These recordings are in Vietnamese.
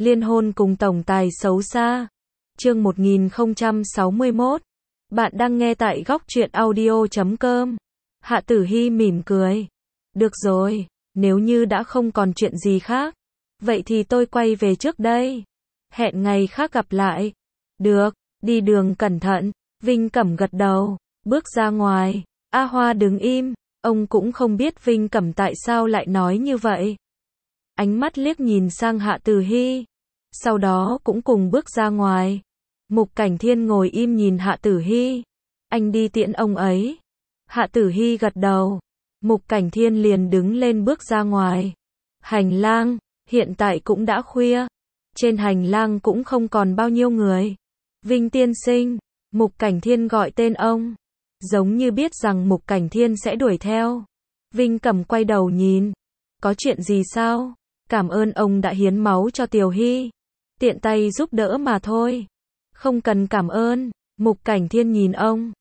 Liên hôn cùng tổng tài xấu xa. Chương 1061. Bạn đang nghe tại góc truyện audio.com. Hạ Tử Hy mỉm cười. Được rồi, nếu như đã không còn chuyện gì khác, vậy thì tôi quay về trước đây. Hẹn ngày khác gặp lại. Được, đi đường cẩn thận. Vinh Cẩm gật đầu, bước ra ngoài. A Hoa đứng im, ông cũng không biết Vinh Cẩm tại sao lại nói như vậy. Ánh mắt liếc nhìn sang Hạ Tử Hy, sau đó cũng cùng bước ra ngoài. Mục Cảnh Thiên ngồi im nhìn Hạ Tử Hy. Anh đi tiễn ông ấy. Hạ Tử Hy gật đầu. Mục Cảnh Thiên liền đứng lên bước ra ngoài. Hành lang, hiện tại cũng đã khuya. Trên hành lang cũng không còn bao nhiêu người. Vinh tiên sinh, Mục Cảnh Thiên gọi tên ông, giống như biết rằng Mục Cảnh Thiên sẽ đuổi theo. Vinh Cẩm quay đầu nhìn. Có chuyện gì sao? Cảm ơn ông đã hiến máu cho Tiểu Hy. Tiện tay giúp đỡ mà thôi. Không cần cảm ơn. Mục Cảnh Thiên nhìn ông.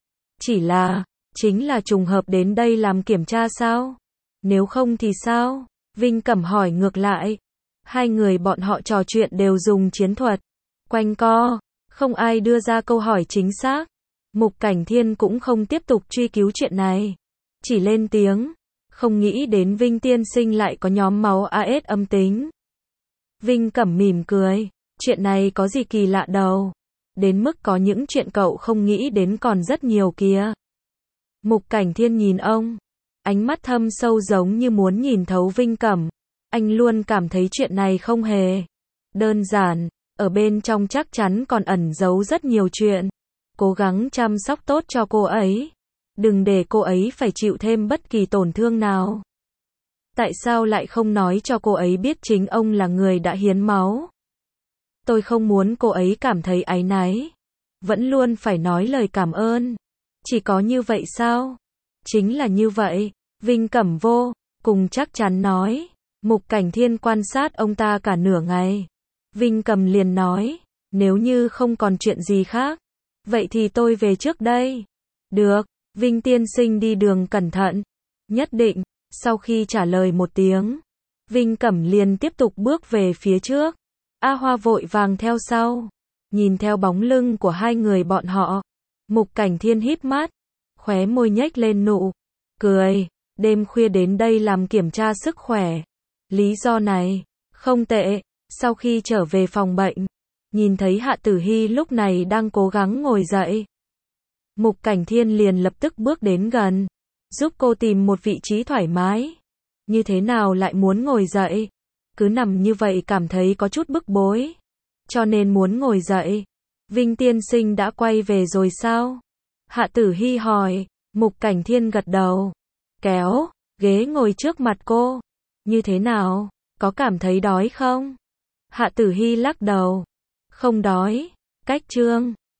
Chính là trùng hợp đến đây làm kiểm tra sao? Nếu không thì sao? Vinh Cẩm hỏi ngược lại. Hai người bọn họ trò chuyện đều dùng chiến thuật. Quanh co, không ai đưa ra câu hỏi chính xác. Mục Cảnh Thiên cũng không tiếp tục truy cứu chuyện này. Chỉ lên tiếng. Không nghĩ đến Vinh tiên sinh lại có nhóm máu AS âm tính. Vinh Cẩm mỉm cười. Chuyện này có gì kỳ lạ đâu. Đến mức có những chuyện cậu không nghĩ đến còn rất nhiều kìa. Mục Cảnh Thiên nhìn ông. Ánh mắt thâm sâu giống như muốn nhìn thấu Vinh Cẩm. Anh luôn cảm thấy chuyện này không hề đơn giản. Ở bên trong chắc chắn còn ẩn giấu rất nhiều chuyện. Cố gắng chăm sóc tốt cho cô ấy. Đừng để cô ấy phải chịu thêm bất kỳ tổn thương nào. Tại sao lại không nói cho cô ấy biết chính ông là người đã hiến máu? Tôi không muốn cô ấy cảm thấy áy náy. Vẫn luôn phải nói lời cảm ơn. Chỉ có như vậy sao? Chính là như vậy. Vinh Cẩm vô cùng chắc chắn nói. Mục Cảnh Thiên quan sát ông ta cả nửa ngày. Vinh Cẩm liền nói. Nếu như không còn chuyện gì khác, vậy thì tôi về trước đây. Được. Vinh tiên sinh đi đường cẩn thận. Nhất định. Sau khi trả lời một tiếng, Vinh Cẩm liền tiếp tục bước về phía trước. A Hoa vội vàng theo sau. Nhìn theo bóng lưng của hai người bọn họ, Mục Cảnh Thiên híp mắt, khóe môi nhếch lên nụ cười. Đêm khuya đến đây làm kiểm tra sức khỏe. Lý do này không tệ. Sau khi trở về phòng bệnh, nhìn thấy Hạ Tử Hy lúc này đang cố gắng ngồi dậy, Mục Cảnh Thiên liền lập tức bước đến gần, giúp cô tìm một vị trí thoải mái. Như thế nào lại muốn ngồi dậy? Cứ nằm như vậy cảm thấy có chút bức bối, cho nên muốn ngồi dậy. Vinh tiên sinh đã quay về rồi sao? Hạ Tử Hy hỏi. Mục Cảnh Thiên gật đầu, kéo ghế ngồi trước mặt cô. Như thế nào? Có cảm thấy đói không? Hạ Tử Hy lắc đầu. Không đói. Cách chương